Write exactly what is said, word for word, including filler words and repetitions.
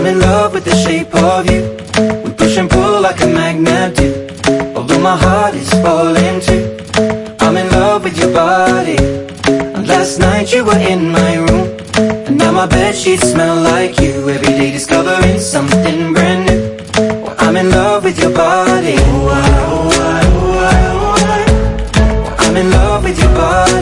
I'm in love with the shape of you. We push and pull like a magnet do. Although my heart is falling too, I'm in love with your body. And last night you were in my room, and now my bedsheets smell like you. Every day discovering something brand new. Well, I'm in love with your body. Oh,